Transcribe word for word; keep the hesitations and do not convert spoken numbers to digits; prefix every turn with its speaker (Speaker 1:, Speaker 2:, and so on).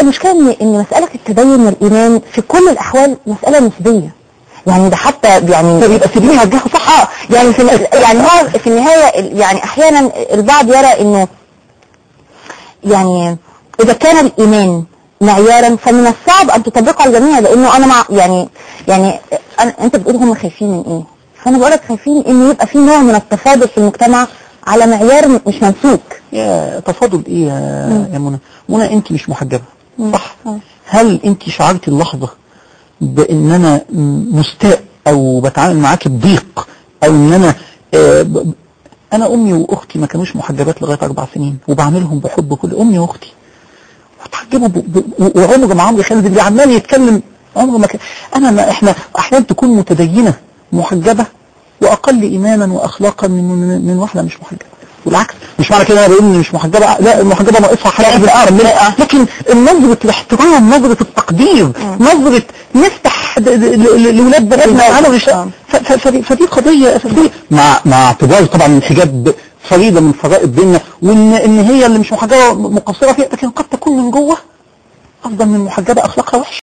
Speaker 1: المشكله ان ان مساله التدين والايمان في كل الاحوال مساله نسبيه. يعني ده حتى يعني
Speaker 2: يبقى سيبيني اوجهه صح.
Speaker 1: اه يعني في يعني هو في النهايه يعني احيانا البعض يرى انه يعني اذا كان الايمان معيارا فمن الصعب ان تطبقه على الجميع، لانه انا مع يعني يعني أنا انت بتقول هم خايفين من ايه؟ فانا بقول لك خايفين انه يبقى في نوع من التفاضل في المجتمع على معيار مش ممسوك.
Speaker 2: يا تفاضل ايه يا, يا منى؟ منى انت مش محجبه صح؟
Speaker 1: مم.
Speaker 2: هل انت شعرتي اللحظه بان انا مستاء او بتعامل معاكي بضيق او ان انا آه ب... انا امي واختي ما كانوش محجبات لغايه اربع سنين وبعملهم بحب كل امي واختي وتحجبوا ب... ب... وعمر ما عمرو خالد اللي عمال يتكلم عمر ما كان. انا ما احنا احيانا تكون متدينه محجبه واقل ايمانا واخلاقا من من, من واحده مش محجبه، والعكس. مش معنى كده انا بقول ان مش محجبه لا، المحجبه ناقصها حاجه بالقرب، لكن نظره الاحترام، نظره التقدير، نظره نفتح لاولاد بلدنا على فدي قضيه اساسيه، مع مع اعتبار طبعا الحجاب فريضه من فرائض ديننا، وان ان هي اللي مش محجبه مقصره فيها، لكن قد تكون من جوه افضل من محجبه اخلاقها وحشه.